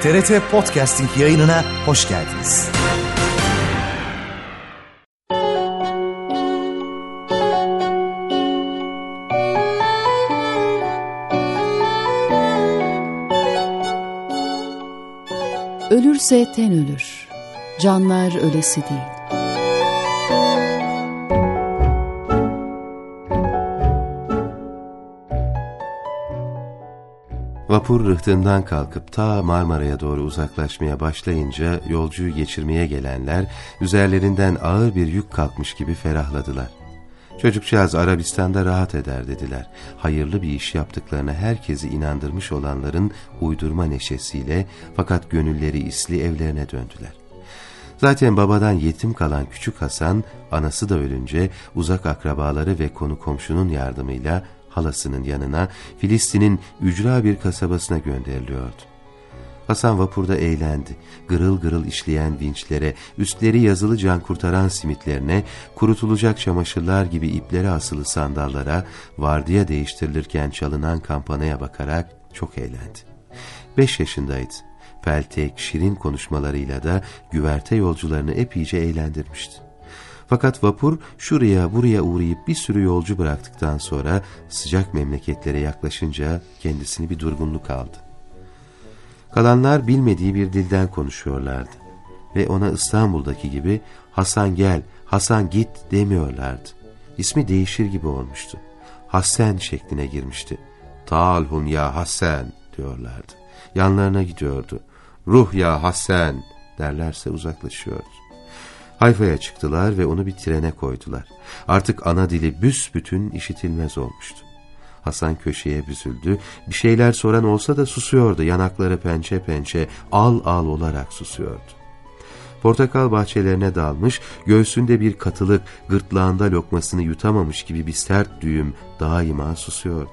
TRT Podcasting yayınına hoş geldiniz. Ölürse ten ölür, canlar ölesi değil. Vapur rıhtımdan kalkıp ta Marmara'ya doğru uzaklaşmaya başlayınca yolcuyu geçirmeye gelenler üzerlerinden ağır bir yük kalkmış gibi ferahladılar. Çocukcağız Arabistan'da rahat eder dediler. Hayırlı bir iş yaptıklarına herkesi inandırmış olanların uydurma neşesiyle fakat gönülleri isli evlerine döndüler. Zaten babadan yetim kalan küçük Hasan, anası da ölünce uzak akrabaları ve konu komşunun yardımıyla halasının yanına Filistin'in ücra bir kasabasına gönderiliyordu. Hasan vapurda eğlendi. Gırıl gırıl işleyen vinçlere, üstleri yazılı can kurtaran simitlerine, kurutulacak çamaşırlar gibi iplere asılı sandallara, vardiya değiştirilirken çalınan kampanaya bakarak çok eğlendi. 5 yaşındaydı. Peltek, şirin konuşmalarıyla da güverte yolcularını epeyce eğlendirmişti. Fakat vapur şuraya buraya uğrayıp bir sürü yolcu bıraktıktan sonra sıcak memleketlere yaklaşınca kendisini bir durgunluk aldı. Kalanlar bilmediği bir dilden konuşuyorlardı ve ona İstanbul'daki gibi Hasan gel, Hasan git demiyorlardı. İsmi değişir gibi olmuştu. Hassen şekline girmişti. Talhun ya Hassen diyorlardı. Yanlarına gidiyordu. Ruh ya Hassen derlerse uzaklaşıyordu. Hayfa'ya çıktılar ve onu bir trene koydular. Artık ana dili büsbütün işitilmez olmuştu. Hasan köşeye büzüldü. Bir şeyler soran olsa da susuyordu. Yanakları pençe pençe, al al olarak susuyordu. Portakal bahçelerine dalmış, göğsünde bir katılık, gırtlağında lokmasını yutamamış gibi bir sert düğüm daima susuyordu.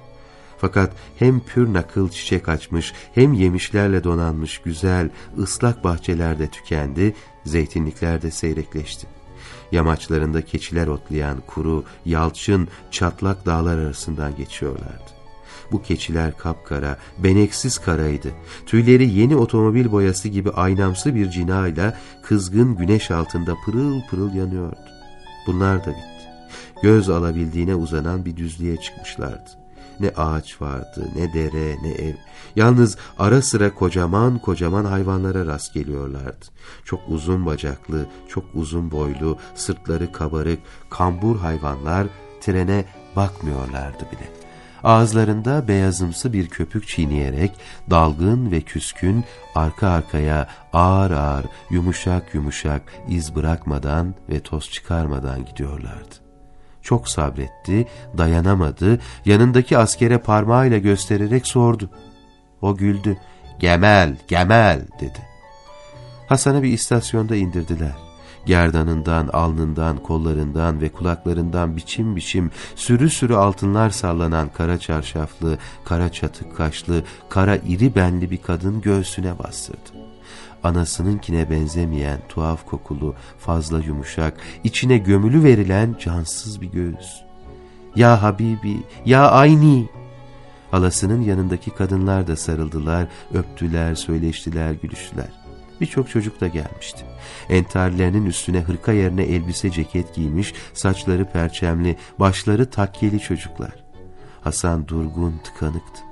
Fakat hem pür nakıl çiçek açmış, hem yemişlerle donanmış güzel, ıslak bahçelerde tükendi, zeytinliklerde seyrekleşti. Yamaçlarında keçiler otlayan kuru, yalçın, çatlak dağlar arasından geçiyorlardı. Bu keçiler kapkara, beneksiz karaydı. Tüyleri yeni otomobil boyası gibi aynamsı bir cinayla kızgın güneş altında pırıl pırıl yanıyordu. Bunlar da bitti. Göz alabildiğine uzanan bir düzlüğe çıkmışlardı. Ne ağaç vardı, ne dere, ne ev. Yalnız ara sıra kocaman kocaman hayvanlara rast geliyorlardı. Çok uzun bacaklı, çok uzun boylu, sırtları kabarık, kambur hayvanlar trene bakmıyorlardı bile. Ağızlarında beyazımsı bir köpük çiğneyerek, dalgın ve küskün, arka arkaya ağır ağır, yumuşak yumuşak, iz bırakmadan ve toz çıkarmadan gidiyorlardı. Çok sabretti, dayanamadı, yanındaki askere parmağıyla göstererek sordu. O güldü. Gemel, gemel dedi. Hasan'ı bir istasyonda indirdiler. Gerdanından, alnından, kollarından ve kulaklarından biçim biçim sürü sürü altınlar sallanan kara çarşaflı, kara çatık kaşlı, kara iri benli bir kadın göğsüne bastırdı. Anasınınkine benzemeyen tuhaf kokulu, fazla yumuşak, içine gömülü verilen cansız bir göğüs. Ya Habibi, ya Ayni. Halasının yanındaki kadınlar da sarıldılar, öptüler, söyleştiler, gülüştüler. Birçok çocuk da gelmişti. Entarilerinin üstüne hırka yerine elbise ceket giymiş, saçları perçemli, başları takkeli çocuklar. Hasan durgun, tıkanıktı.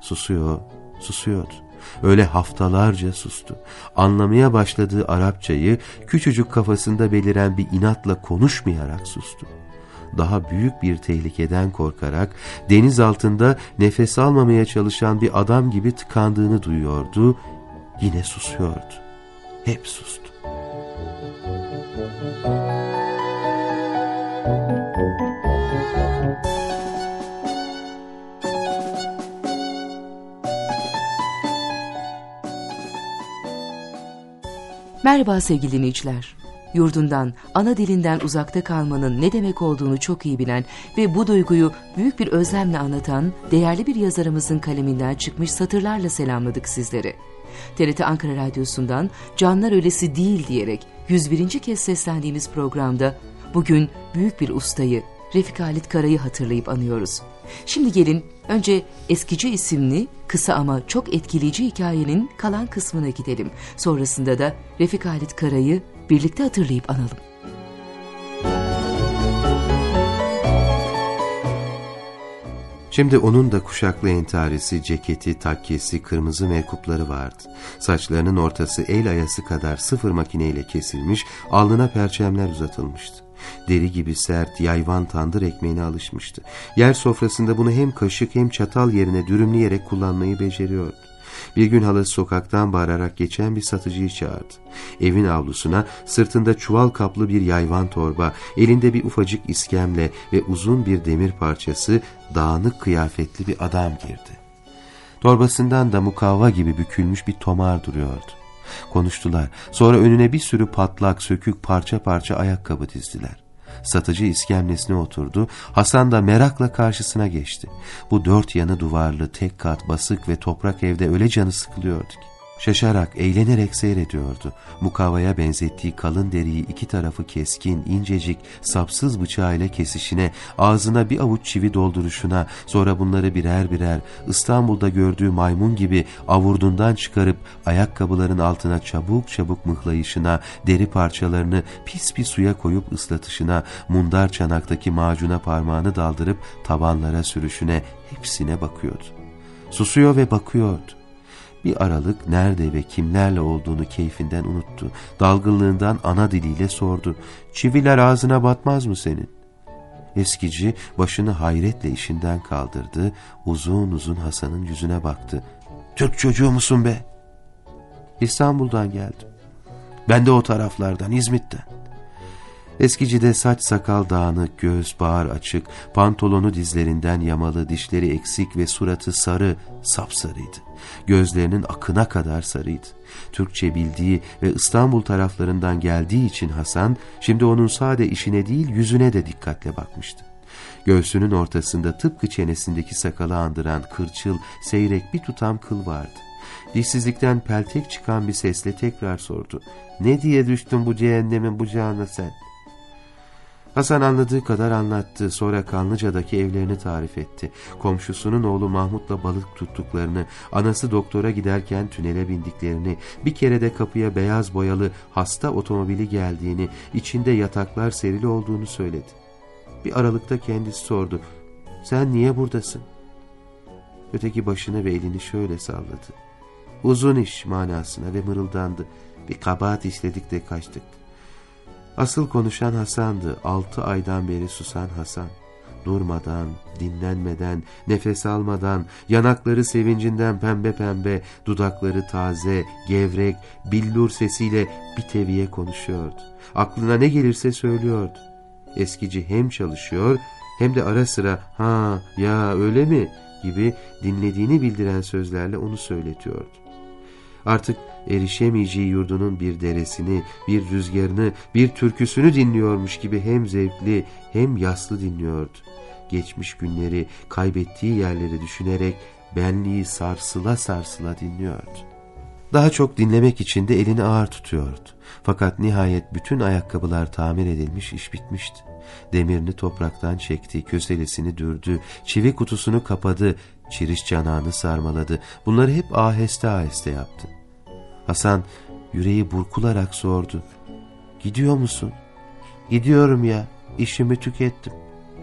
Susuyordu. Öyle haftalarca sustu. Anlamaya başladığı Arapçayı küçücük kafasında beliren bir inatla konuşmayarak sustu. Daha büyük bir tehlikeden korkarak deniz altında nefes almamaya çalışan bir adam gibi tıkandığını duyuyordu. Yine susuyordu. Hep sustu. Merhaba sevgili dinleyiciler. Yurdundan, ana dilinden uzakta kalmanın ne demek olduğunu çok iyi bilen ve bu duyguyu büyük bir özlemle anlatan değerli bir yazarımızın kaleminden çıkmış satırlarla selamladık sizleri. TRT Ankara Radyosu'ndan Canlar Ölesi Değil diyerek 101. kez seslendiğimiz programda bugün büyük bir ustayı, Refik Halit Kara'yı hatırlayıp anıyoruz. Şimdi gelin önce Eskici isimli kısa ama çok etkileyici hikayenin kalan kısmına gidelim. Sonrasında da Refik Halit Kara'yı birlikte hatırlayıp analım. Şimdi onun da kuşaklı entarisi, ceketi, takkesi, kırmızı mevkupları vardı. Saçlarının ortası el ayası kadar sıfır makineyle kesilmiş, alnına perçemler uzatılmıştı. Deri gibi sert, yayvan tandır ekmeğine alışmıştı. Yer sofrasında bunu hem kaşık hem çatal yerine dürümleyerek kullanmayı beceriyordu. Bir gün halası sokaktan bağırarak geçen bir satıcıyı çağırdı. Evin avlusuna sırtında çuval kaplı bir yayvan torba, elinde bir ufacık iskemle ve uzun bir demir parçası dağınık kıyafetli bir adam girdi. Torbasından da mukavva gibi bükülmüş bir tomar duruyordu. Konuştular. Sonra önüne bir sürü patlak, sökük, parça parça ayakkabı dizdiler. Satıcı iskemlesine oturdu. Hasan da merakla karşısına geçti. Bu dört yanı duvarlı, tek kat, basık ve toprak evde öyle canı sıkılıyordu ki. Şaşarak, eğlenerek seyrediyordu. Mukavvaya benzettiği kalın deriyi iki tarafı keskin, incecik, sapsız bıçağıyla kesişine, ağzına bir avuç çivi dolduruşuna, sonra bunları birer birer İstanbul'da gördüğü maymun gibi avurdundan çıkarıp ayakkabıların altına çabuk çabuk mıhlayışına, deri parçalarını pis bir suya koyup ıslatışına, mundar çanaktaki macuna parmağını daldırıp tabanlara sürüşüne, hepsine bakıyordu. Susuyor ve bakıyordu. Bir aralık nerede ve kimlerle olduğunu keyfinden unuttu. Dalgınlığından ana diliyle sordu. "Çiviler ağzına batmaz mı senin?" Eskici başını hayretle işinden kaldırdı. Uzun uzun Hasan'ın yüzüne baktı. "Türk çocuğu musun be?" "İstanbul'dan geldim." "Ben de o taraflardan, İzmit'ten." Eskicide saç sakal dağınık, göğüs bağır açık, pantolonu dizlerinden yamalı, dişleri eksik ve suratı sarı, sapsarıydı. Gözlerinin akına kadar sarıydı. Türkçe bildiği ve İstanbul taraflarından geldiği için Hasan, şimdi onun sade işine değil yüzüne de dikkatle bakmıştı. Göğsünün ortasında tıpkı çenesindeki sakalı andıran kırçıl, seyrek bir tutam kıl vardı. Dişsizlikten peltek çıkan bir sesle tekrar sordu. "Ne diye düştün bu cehennemin bucağına sen?" Hasan anladığı kadar anlattı. Sonra Kanlıca'daki evlerini tarif etti. Komşusunun oğlu Mahmut'la balık tuttuklarını, anası doktora giderken tünele bindiklerini, bir kere de kapıya beyaz boyalı hasta otomobili geldiğini, içinde yataklar serili olduğunu söyledi. Bir aralıkta kendisi sordu. "Sen niye buradasın?" Öteki başını ve elini şöyle salladı. "Uzun iş" manasına ve mırıldandı. "Bir kabahat işledik de kaçtık." Asıl konuşan Hasan'dı. 6 aydan beri susan Hasan. Durmadan, dinlenmeden, nefes almadan, yanakları sevincinden pembe pembe, dudakları taze, gevrek, billur sesiyle bir teviye konuşuyordu. Aklına ne gelirse söylüyordu. Eskici hem çalışıyor hem de ara sıra "ha, ya öyle mi?" gibi dinlediğini bildiren sözlerle onu söyletiyordu. Artık erişemeyeceği yurdunun bir deresini, bir rüzgarını, bir türküsünü dinliyormuş gibi hem zevkli hem yaslı dinliyordu. Geçmiş günleri, kaybettiği yerleri düşünerek benliği sarsıla sarsıla dinliyordu. Daha çok dinlemek için de elini ağır tutuyordu. Fakat nihayet bütün ayakkabılar tamir edilmiş, iş bitmişti. Demirini topraktan çekti, köselesini dürdü, çivi kutusunu kapadı, çiriş çanağını sarmaladı. Bunları hep aheste aheste yaptı. Hasan yüreği burkularak sordu. "Gidiyor musun?" "Gidiyorum ya, işimi tükettim."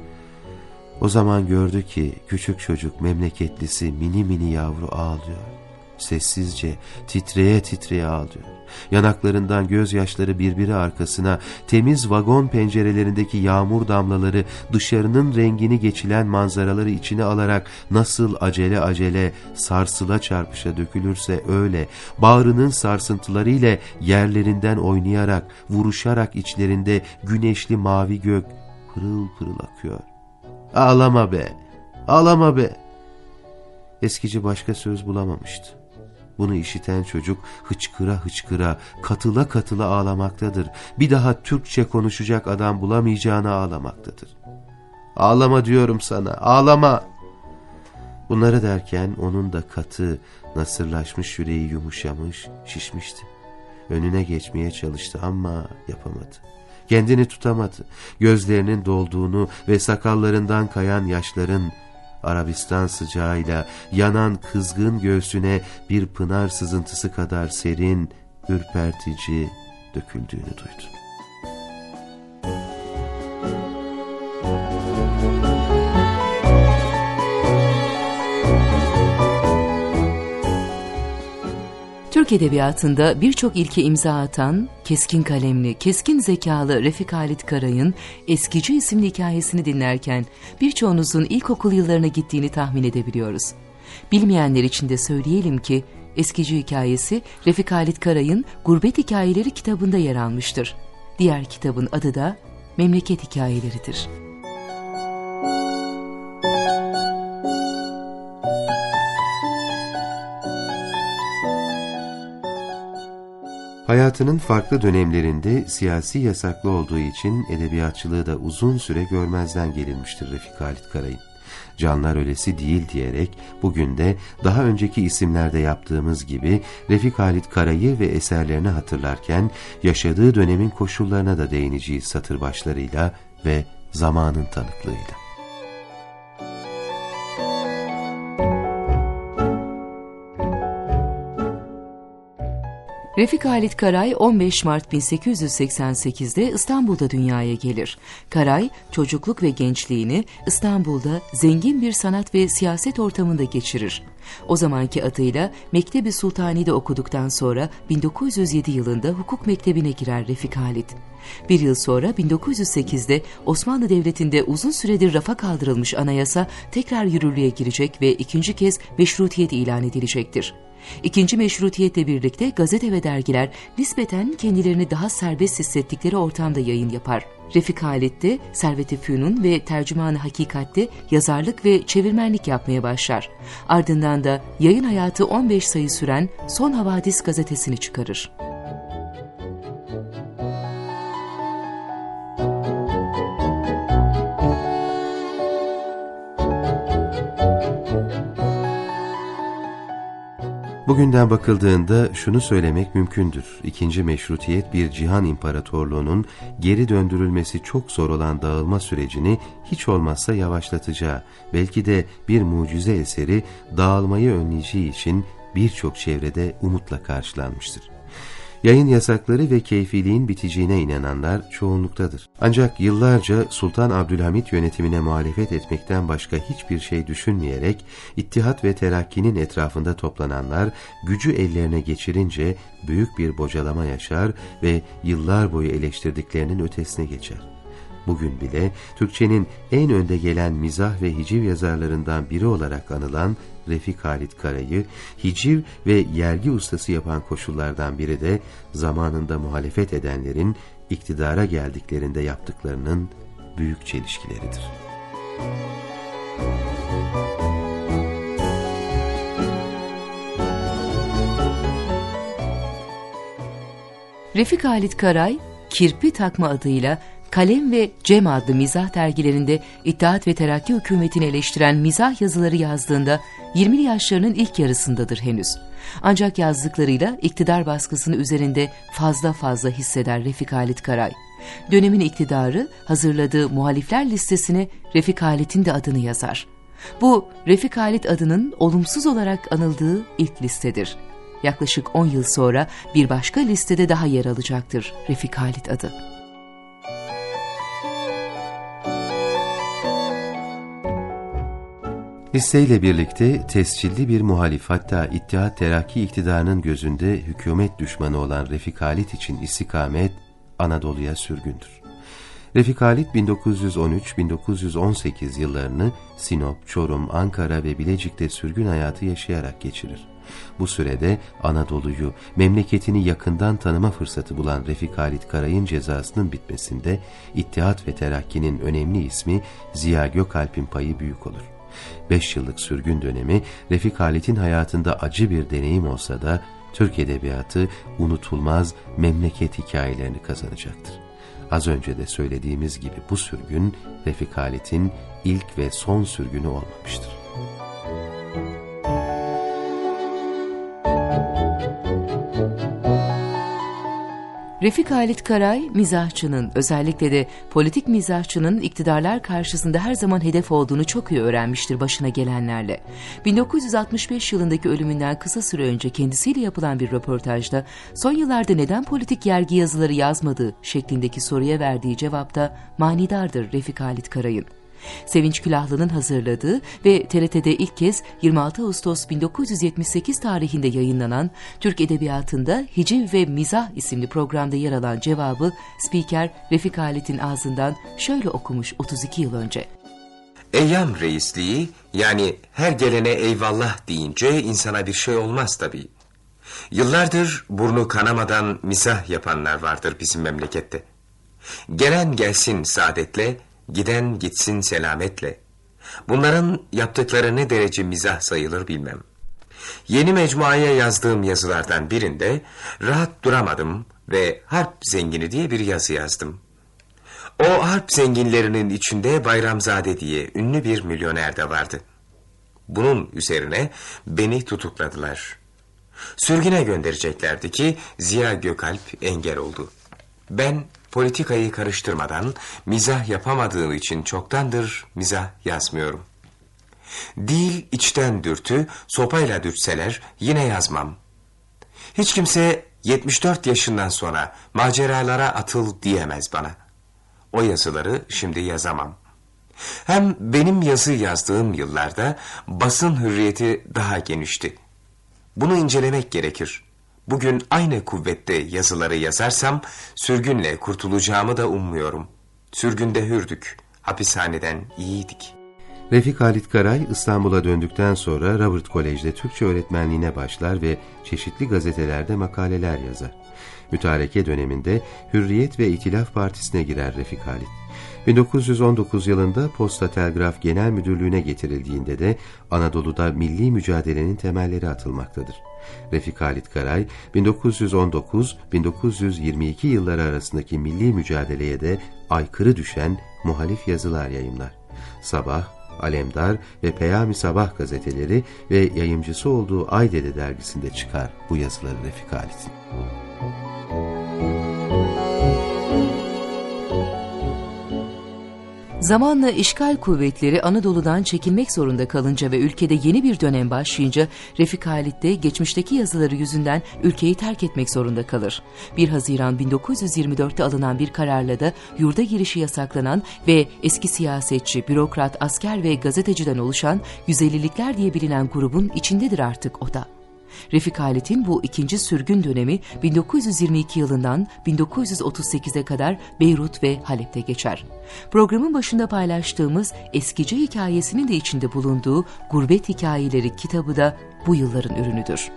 O zaman gördü ki küçük çocuk, memleketlisi mini mini yavru ağlıyor. Sessizce, titreye titreye ağlıyor. Yanaklarından gözyaşları birbiri arkasına, temiz vagon pencerelerindeki yağmur damlaları dışarının rengini geçilen manzaraları içine alarak nasıl acele acele sarsıla çarpışa dökülürse öyle, bağrının sarsıntıları ile yerlerinden oynayarak, vuruşarak içlerinde güneşli mavi gök pırıl pırıl akıyor. "Ağlama be, ağlama be." Eskici başka söz bulamamıştı. Bunu işiten çocuk hıçkıra hıçkıra, katıla katıla ağlamaktadır. Bir daha Türkçe konuşacak adam bulamayacağına ağlamaktadır. "Ağlama diyorum sana, ağlama." Bunları derken onun da katı, nasırlaşmış yüreği yumuşamış, şişmişti. Önüne geçmeye çalıştı ama yapamadı. Kendini tutamadı. Gözlerinin dolduğunu ve sakallarından kayan yaşların Arabistan sıcağıyla yanan kızgın göğsüne bir pınar sızıntısı kadar serin, ürpertici döküldüğünü duydu. Türk Edebiyatı'nda birçok ilke imza atan, keskin kalemli, keskin zekalı Refik Halit Karay'ın Eskici isimli hikayesini dinlerken birçoğunuzun ilkokul yıllarına gittiğini tahmin edebiliyoruz. Bilmeyenler için de söyleyelim ki Eskici hikayesi Refik Halit Karay'ın Gurbet Hikayeleri kitabında yer almıştır. Diğer kitabın adı da Memleket Hikayeleridir. Hayatının farklı dönemlerinde siyasi yasaklı olduğu için edebiyatçılığı da uzun süre görmezden gelinmiştir Refik Halit Karay'ın. Canlar ölesi değil diyerek bugün de daha önceki isimlerde yaptığımız gibi Refik Halit Karay'ı ve eserlerini hatırlarken yaşadığı dönemin koşullarına da değineceğiz satır başlarıyla ve zamanın tanıklığıyla. Refik Halit Karay 15 Mart 1888'de İstanbul'da dünyaya gelir. Karay, çocukluk ve gençliğini İstanbul'da zengin bir sanat ve siyaset ortamında geçirir. O zamanki adıyla Mektebi Sultani'de okuduktan sonra 1907 yılında hukuk mektebine girer Refik Halit. Bir yıl sonra 1908'de Osmanlı Devleti'nde uzun süredir rafa kaldırılmış anayasa tekrar yürürlüğe girecek ve ikinci kez meşrutiyet ilan edilecektir. İkinci meşrutiyetle birlikte gazete ve dergiler nispeten kendilerini daha serbest hissettikleri ortamda yayın yapar. Refik Halit de Servet-i Fünun ve Tercüman-ı Hakikat'te yazarlık ve çevirmenlik yapmaya başlar. Ardından da yayın hayatı 15 sayı süren Son Havadis gazetesini çıkarır. Bugünden bakıldığında şunu söylemek mümkündür. İkinci meşrutiyet bir cihan imparatorluğunun geri döndürülmesi çok zor olan dağılma sürecini hiç olmazsa yavaşlatacağı, belki de bir mucize eseri dağılmayı önleyeceği için birçok çevrede umutla karşılanmıştır. Yayın yasakları ve keyfiliğin biteceğine inananlar çoğunluktadır. Ancak yıllarca Sultan Abdülhamit yönetimine muhalefet etmekten başka hiçbir şey düşünmeyerek İttihat ve Terakki'nin etrafında toplananlar gücü ellerine geçirince büyük bir bocalama yaşar ve yıllar boyu eleştirdiklerinin ötesine geçer. Bugün bile Türkçenin en önde gelen mizah ve hiciv yazarlarından biri olarak anılan Refik Halit Karay'ı hiciv ve yergi ustası yapan koşullardan biri de zamanında muhalefet edenlerin iktidara geldiklerinde yaptıklarının büyük çelişkileridir. Refik Halit Karay, Kirpi takma adıyla Kalem ve Cem adlı mizah dergilerinde İttihat ve Terakki hükümetini eleştiren mizah yazıları yazdığında 20'li yaşlarının ilk yarısındadır henüz. Ancak yazdıklarıyla iktidar baskısını üzerinde fazla hisseder Refik Halit Karay. Dönemin iktidarı hazırladığı muhalifler listesine Refik Halit'in de adını yazar. Bu Refik Halit adının olumsuz olarak anıldığı ilk listedir. Yaklaşık 10 yıl sonra bir başka listede daha yer alacaktır Refik Halit adı. Listeyle birlikte tescilli bir muhalif, hatta İttihat Terakki iktidarının gözünde hükümet düşmanı olan Refik Halit için istikamet Anadolu'ya sürgündür. Refik Halit 1913-1918 yıllarını Sinop, Çorum, Ankara ve Bilecik'te sürgün hayatı yaşayarak geçirir. Bu sürede Anadolu'yu, memleketini yakından tanıma fırsatı bulan Refik Halit Karay'ın cezasının bitmesinde İttihat ve Terakki'nin önemli ismi Ziya Gökalp'in payı büyük olur. 5 yıllık sürgün dönemi Refik Halit'in hayatında acı bir deneyim olsa da Türk edebiyatı unutulmaz memleket hikayelerini kazanacaktır. Az önce de söylediğimiz gibi bu sürgün Refik Halit'in ilk ve son sürgünü olmamıştır. Refik Halit Karay, mizahçının, özellikle de politik mizahçının iktidarlar karşısında her zaman hedef olduğunu çok iyi öğrenmiştir başına gelenlerle. 1965 yılındaki ölümünden kısa süre önce kendisiyle yapılan bir röportajda son yıllarda neden politik yergi yazıları yazmadığı şeklindeki soruya verdiği cevapta manidardır Refik Halit Karay'ın. Sevinç Külahlı'nın hazırladığı ve TRT'de ilk kez 26 Ağustos 1978 tarihinde yayınlanan Türk Edebiyatı'nda Hiciv ve Mizah isimli programda yer alan cevabı spiker Refik Halit'in ağzından şöyle okumuş 32 yıl önce. Eyyam reisliği, yani her gelene eyvallah deyince insana bir şey olmaz tabii. Yıllardır burnu kanamadan mizah yapanlar vardır bizim memlekette. Gelen gelsin saadetle, giden gitsin selametle. Bunların yaptıkları ne derece mizah sayılır bilmem. Yeni mecmuaya yazdığım yazılardan birinde rahat duramadım ve harp zengini diye bir yazı yazdım. O harp zenginlerinin içinde Bayramzade diye ünlü bir milyoner de vardı. Bunun üzerine beni tutukladılar. Sürgüne göndereceklerdi ki Ziya Gökalp engel oldu. Ben politikayı karıştırmadan mizah yapamadığım için çoktandır mizah yazmıyorum. Değil içten dürtü, sopayla dürtseler yine yazmam. Hiç kimse 74 yaşından sonra maceralara atıl diyemez bana. O yazıları şimdi yazamam. Hem benim yazı yazdığım yıllarda basın hürriyeti daha genişti. Bunu incelemek gerekir. Bugün aynı kuvvette yazıları yazarsam sürgünle kurtulacağımı da ummuyorum. Sürgünde hürdük, hapishaneden iyiydik. Refik Halit Karay İstanbul'a döndükten sonra Robert Kolej'de Türkçe öğretmenliğine başlar ve çeşitli gazetelerde makaleler yazar. Mütareke döneminde Hürriyet ve İtilaf Partisi'ne girer Refik Halit. 1919 yılında Posta Telgraf Genel Müdürlüğü'ne getirildiğinde de Anadolu'da milli mücadelenin temelleri atılmaktadır. Refik Halit Karay, 1919-1922 yılları arasındaki milli mücadeleye de aykırı düşen muhalif yazılar yayımlar. Sabah, Alemdar ve Peyami Sabah gazeteleri ve yayımcısı olduğu Aydede dergisinde çıkar bu yazıları Refik Halit'in. Zamanla işgal kuvvetleri Anadolu'dan çekilmek zorunda kalınca ve ülkede yeni bir dönem başlayınca Refik Halit de geçmişteki yazıları yüzünden ülkeyi terk etmek zorunda kalır. 1 Haziran 1924'te alınan bir kararla da yurda girişi yasaklanan ve eski siyasetçi, bürokrat, asker ve gazeteciden oluşan 150'likler diye bilinen grubun içindedir artık o da. Refik Halit'in bu ikinci sürgün dönemi 1922 yılından 1938'e kadar Beyrut ve Halep'te geçer. Programın başında paylaştığımız Eskici hikayesinin de içinde bulunduğu Gurbet Hikayeleri kitabı da bu yılların ürünüdür.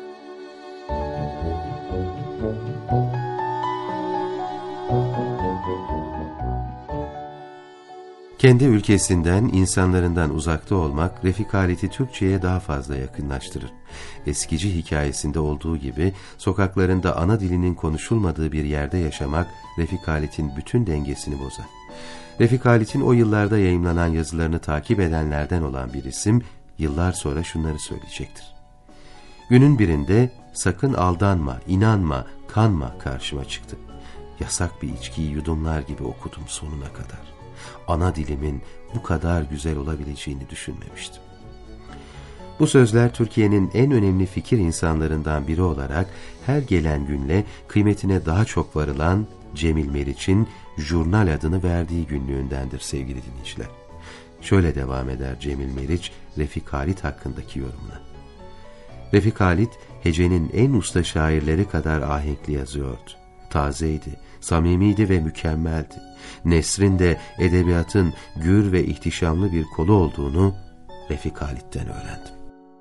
Kendi ülkesinden, insanlarından uzakta olmak Refik Halit'i Türkçe'ye daha fazla yakınlaştırır. Eskici hikayesinde olduğu gibi sokaklarında ana dilinin konuşulmadığı bir yerde yaşamak Refik Halit'in bütün dengesini bozar. Refik Halit'in o yıllarda yayımlanan yazılarını takip edenlerden olan bir isim yıllar sonra şunları söyleyecektir. Günün birinde sakın aldanma, inanma, kanma karşıma çıktı. Yasak bir içkiyi yudumlar gibi okudum sonuna kadar. Ana dilimin bu kadar güzel olabileceğini düşünmemiştim. Bu sözler Türkiye'nin en önemli fikir insanlarından biri olarak her gelen günle kıymetine daha çok varılan Cemil Meriç'in Jurnal adını verdiği günlüğündendir sevgili dinleyiciler. Şöyle devam eder Cemil Meriç, Refik Halit hakkındaki yorumuna. Refik Halit, hecenin en usta şairleri kadar ahenkli yazıyordu. Tazeydi, samimiydi ve mükemmeldi. Nesrin de edebiyatın gür ve ihtişamlı bir kolu olduğunu Refik Halit'ten öğrendim.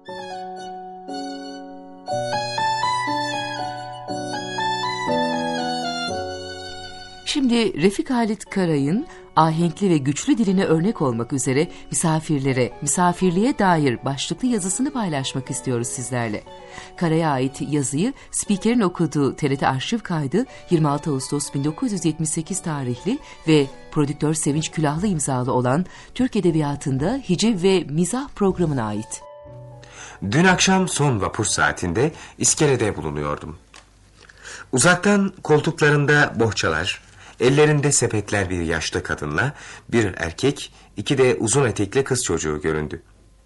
Şimdi Refik Halit Karay'ın ahenkli ve güçlü diline örnek olmak üzere misafirliğe dair başlıklı yazısını paylaşmak istiyoruz sizlerle. Karay'a ait yazıyı spikerin okuduğu TRT arşiv kaydı 26 Ağustos 1978 tarihli ve prodüktör Sevinç Külahlı imzalı olan Türk Edebiyatı'nda Hiciv ve Mizah programına ait. Dün akşam son vapur saatinde iskelede bulunuyordum. Uzaktan koltuklarında bohçalar, ellerinde sepetler bir yaşlı kadınla bir erkek, 2 de uzun etekli kız çocuğu göründü.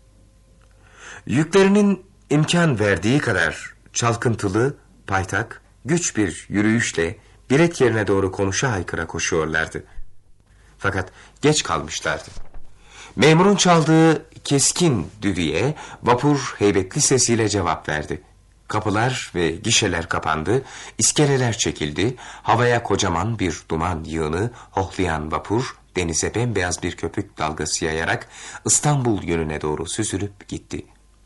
Yüklerinin imkan verdiği kadar çalkıntılı, paytak, güç bir yürüyüşle bilet yerine doğru konuşa haykıra koşuyorlardı. Fakat geç kalmışlardı. Memurun çaldığı keskin düdüğe vapur heybetli sesiyle cevap verdi. Kapılar ve gişeler kapandı, iskeleler çekildi, havaya kocaman bir duman yığını hohlayan vapur denize bembeyaz bir köpük dalgası yayarak İstanbul yönüne doğru süzülüp gitti.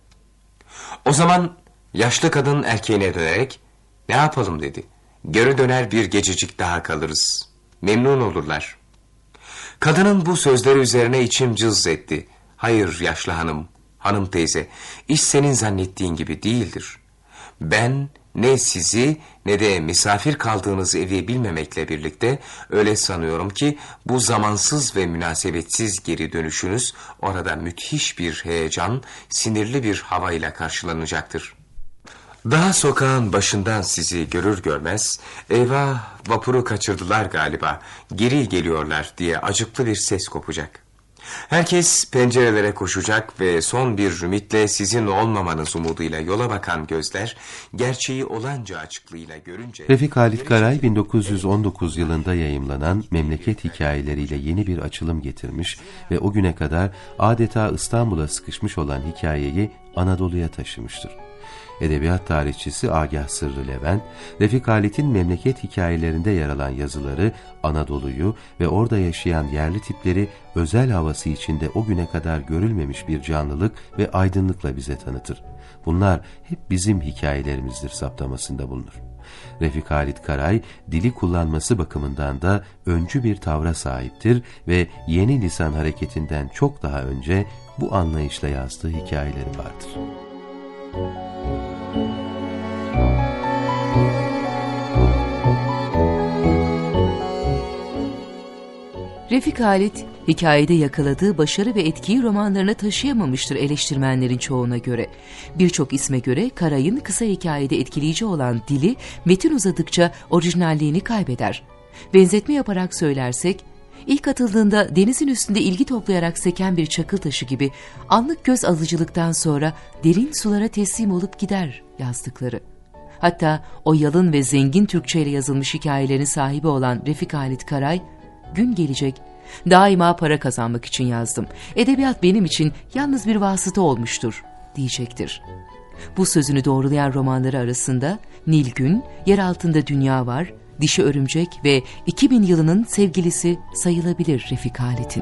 O zaman yaşlı kadın erkeğine dönerek "Ne yapalım?" dedi. "Geri döner bir gececik daha kalırız. Memnun olurlar." Kadının bu sözleri üzerine içim cız etti. "Hayır yaşlı hanım, hanım teyze, iş senin zannettiğin gibi değildir. Ben ne sizi ne de misafir kaldığınız evi bilmemekle birlikte öyle sanıyorum ki bu zamansız ve münasebetsiz geri dönüşünüz orada müthiş bir heyecan, sinirli bir havayla karşılanacaktır. Daha sokağın başından sizi görür görmez, eyvah vapuru kaçırdılar galiba, geri geliyorlar diye acıklı bir ses kopacak. Herkes pencerelere koşacak ve son bir ümitle sizin olmamanız umuduyla yola bakan gözler, gerçeği olanca açıklığıyla görünce... Refik Halit Karay 1919 yılında yayımlanan Memleket Hikayeleriyle yeni bir açılım getirmiş ve o güne kadar adeta İstanbul'a sıkışmış olan hikayeyi Anadolu'ya taşımıştır. Edebiyat tarihçisi Agah Sırrı Levent, Refik Halit'in memleket hikayelerinde yer alan yazıları Anadolu'yu ve orada yaşayan yerli tipleri özel havası içinde o güne kadar görülmemiş bir canlılık ve aydınlıkla bize tanıtır. Bunlar hep bizim hikayelerimizdir saptamasında bulunur. Refik Halit Karay, dili kullanması bakımından da öncü bir tavra sahiptir ve yeni lisan hareketinden çok daha önce bu anlayışla yazdığı hikayeleri vardır. Refik Halit, hikayede yakaladığı başarı ve etkiyi romanlarına taşıyamamıştır eleştirmenlerin çoğuna göre. Birçok isme göre Karay'ın kısa hikayede etkileyici olan dili metin uzadıkça orijinalliğini kaybeder. Benzetme yaparak söylersek, ilk atıldığında denizin üstünde ilgi toplayarak seken bir çakıl taşı gibi anlık göz alıcılıktan sonra derin sulara teslim olup gider yazdıkları. Hatta o yalın ve zengin Türkçeyle yazılmış hikayelerin sahibi olan Refik Halit Karay, "Gün gelecek, daima para kazanmak için yazdım. Edebiyat benim için yalnız bir vasıta olmuştur," diyecektir. Bu sözünü doğrulayan romanları arasında Nilgün, Yer Altında Dünya Var, Dişi Örümcek ve 2000 yılının sevgilisi sayılabilir Refik Halit'in.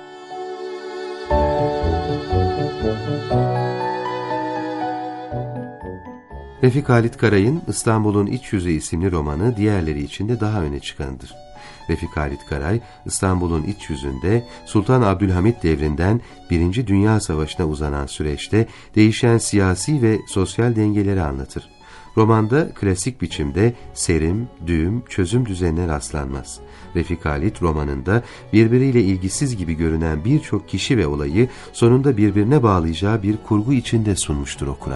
Refik Halit Karay'ın İstanbul'un İç Yüzü isimli romanı diğerleri içinde daha öne çıkanıdır. Refik Halit Karay, İstanbul'un iç yüzünde Sultan Abdülhamit devrinden 1. Dünya Savaşı'na uzanan süreçte değişen siyasi ve sosyal dengeleri anlatır. Romanda klasik biçimde serim, düğüm, çözüm düzenine rastlanmaz. Refik Halit romanında birbiriyle ilgisiz gibi görünen birçok kişi ve olayı sonunda birbirine bağlayacağı bir kurgu içinde sunmuştur okura.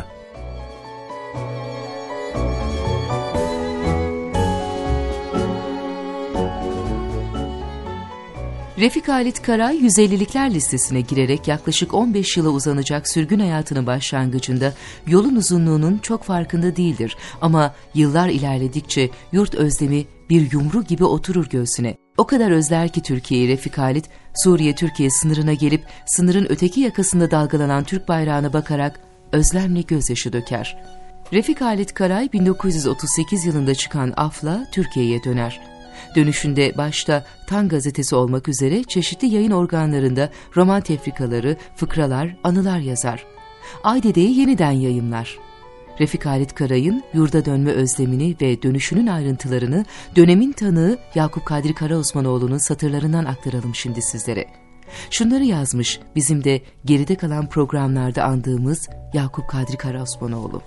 Refik Halit Karay, 150'likler listesine girerek yaklaşık 15 yıla uzanacak sürgün hayatının başlangıcında yolun uzunluğunun çok farkında değildir. Ama yıllar ilerledikçe yurt özlemi bir yumru gibi oturur göğsüne. O kadar özler ki Türkiye'yi Refik Halit, Suriye-Türkiye sınırına gelip sınırın öteki yakasında dalgalanan Türk bayrağına bakarak özlemle gözyaşı döker. Refik Halit Karay 1938 yılında çıkan Af'la Türkiye'ye döner. Dönüşünde başta Tan gazetesi olmak üzere çeşitli yayın organlarında roman tefrikaları, fıkralar, anılar yazar. Aydede'yi yeniden yayımlar. Refik Halit Karay'ın yurda dönme özlemini ve dönüşünün ayrıntılarını dönemin tanığı Yakup Kadri Karaosmanoğlu'nun satırlarından aktaralım şimdi sizlere. Şunları yazmış bizim de geride kalan programlarda andığımız Yakup Kadri Karaosmanoğlu.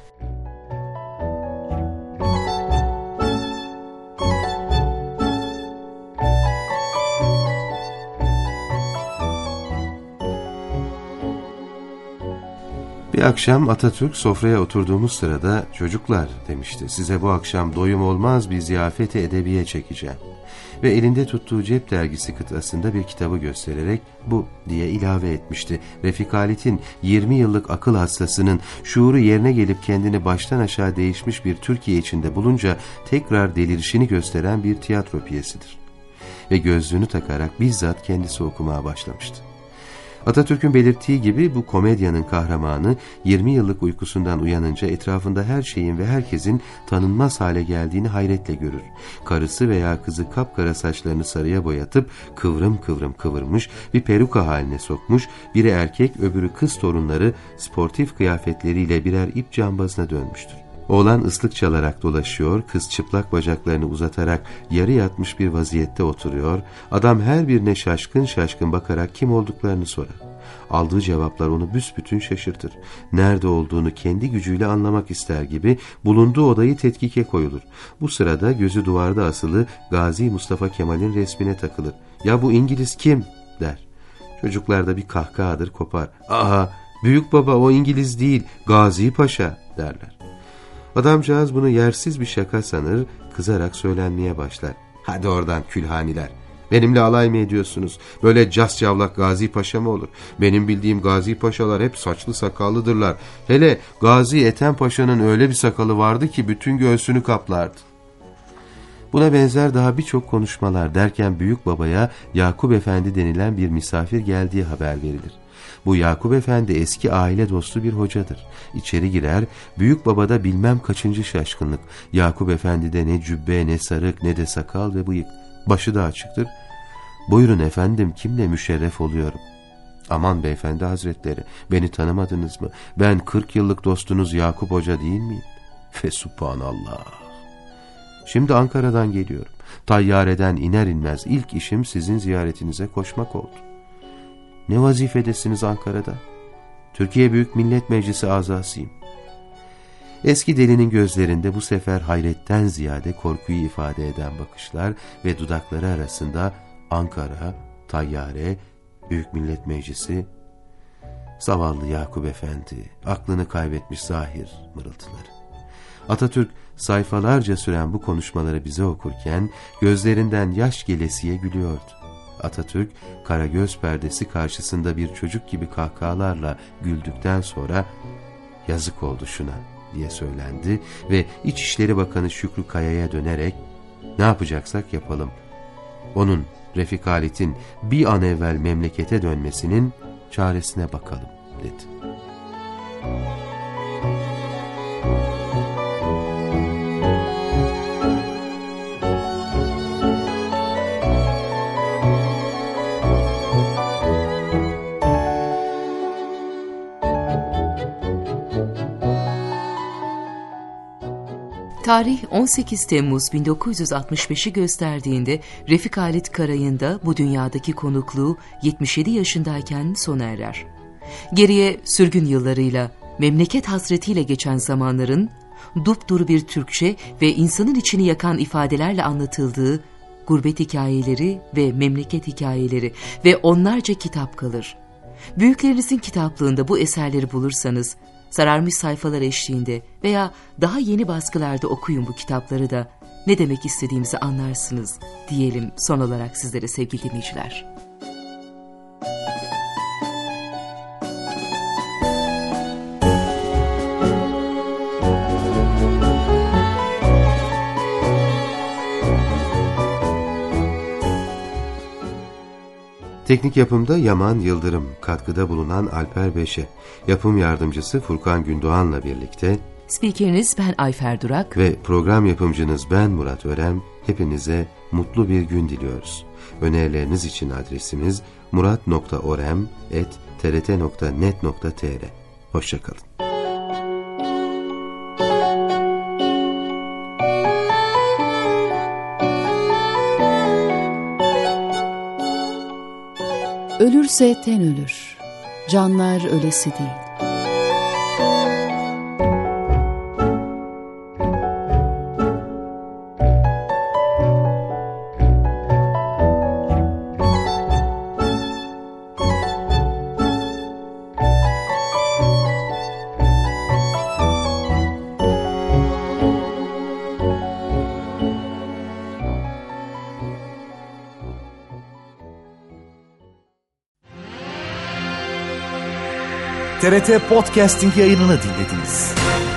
Bir akşam Atatürk sofraya oturduğumuz sırada "Çocuklar," demişti, "size bu akşam doyum olmaz bir ziyafeti edebiye çekeceğim." Ve elinde tuttuğu cep dergisi kıtasında bir kitabı göstererek "bu" diye ilave etmişti. Refik Halit'in 20 yıllık akıl hastasının şuuru yerine gelip kendini baştan aşağı değişmiş bir Türkiye içinde bulunca tekrar delirişini gösteren bir tiyatro piyesidir. Ve gözlüğünü takarak bizzat kendisi okumaya başlamıştı. Atatürk'ün belirttiği gibi bu komedyanın kahramanı 20 yıllık uykusundan uyanınca etrafında her şeyin ve herkesin tanınmaz hale geldiğini hayretle görür. Karısı veya kızı kapkara saçlarını sarıya boyatıp kıvrım kıvrım kıvırmış, bir peruka haline sokmuş, biri erkek öbürü kız torunları sportif kıyafetleriyle birer ip cambazına dönmüştür. Oğlan ıslık çalarak dolaşıyor, kız çıplak bacaklarını uzatarak yarı yatmış bir vaziyette oturuyor, adam her birine şaşkın şaşkın bakarak kim olduklarını sorar. Aldığı cevaplar onu büsbütün şaşırtır. Nerede olduğunu kendi gücüyle anlamak ister gibi bulunduğu odayı tetkike koyulur. Bu sırada gözü duvarda asılı Gazi Mustafa Kemal'in resmine takılır. "Ya bu İngiliz kim?" der. Çocuklar da bir kahkahadır kopar. "Aha, büyük baba, o İngiliz değil, Gazi Paşa," derler. Adamcağız bunu yersiz bir şaka sanır, kızarak söylenmeye başlar. "Hadi oradan külhaniler. Benimle alay mı ediyorsunuz? Böyle cascavlak Gazi Paşa mı olur? Benim bildiğim Gazi Paşalar hep saçlı sakallıdırlar. Hele Gazi Ethem Paşa'nın öyle bir sakalı vardı ki bütün göğsünü kaplardı." Buna benzer daha birçok konuşmalar derken büyük babaya Yakup Efendi denilen bir misafir geldiği haber verilir. Bu Yakup Efendi eski aile dostu bir hocadır. İçeri girer, büyük babada bilmem kaçıncı şaşkınlık. Yakup Efendi'de ne cübbe, ne sarık, ne de sakal ve bıyık. Başı da açıktır. "Buyurun efendim, kimle müşerref oluyorum?" "Aman beyefendi hazretleri, beni tanımadınız mı? Ben 40 yıllık dostunuz Yakup Hoca değil miyim?" Fesubhanallah. "Şimdi Ankara'dan geliyorum. Tayyareden iner inmez ilk işim sizin ziyaretinize koşmak oldu." "Ne vazifedesiniz Ankara'da?" "Türkiye Büyük Millet Meclisi azasıyım." Eski delinin gözlerinde bu sefer hayretten ziyade korkuyu ifade eden bakışlar ve dudakları arasında Ankara, tayyare, Büyük Millet Meclisi, zavallı Yakup Efendi, aklını kaybetmiş zahir mırıltıları. Atatürk sayfalarca süren bu konuşmaları bize okurken gözlerinden yaş gelesiye gülüyordu. Atatürk karagöz perdesi karşısında bir çocuk gibi kahkahalarla güldükten sonra "Yazık oldu şuna," diye söylendi ve İçişleri Bakanı Şükrü Kaya'ya dönerek "Ne yapacaksak yapalım. Onun, Refik Halit'in bir an evvel memlekete dönmesinin çaresine bakalım," dedi. Tarih 18 Temmuz 1965'i gösterdiğinde Refik Halit Karay'ın da bu dünyadaki konukluğu 77 yaşındayken sona erer. Geriye sürgün yıllarıyla, memleket hasretiyle geçen zamanların dupduru bir Türkçe ve insanın içini yakan ifadelerle anlatıldığı gurbet hikayeleri ve memleket hikayeleri ve onlarca kitap kalır. Büyüklerinizin kitaplığında bu eserleri bulursanız, sararmış sayfalar eşliğinde veya daha yeni baskılarda okuyun bu kitapları da ne demek istediğimizi anlarsınız diyelim son olarak sizlere sevgili dinleyiciler. Teknik yapımda Yaman Yıldırım, katkıda bulunan Alper Beşe, yapım yardımcısı Furkan Gündoğan'la birlikte spikeriniz ben Ayfer Durak ve program yapımcınız ben Murat Örem, hepinize mutlu bir gün diliyoruz. Önerileriniz için adresimiz murat.orem@trt.net.tr. Hoşça kalın. Ölürse ten ölür, canlar ölesi değil. TRT Podcasting yayınını dinlediniz.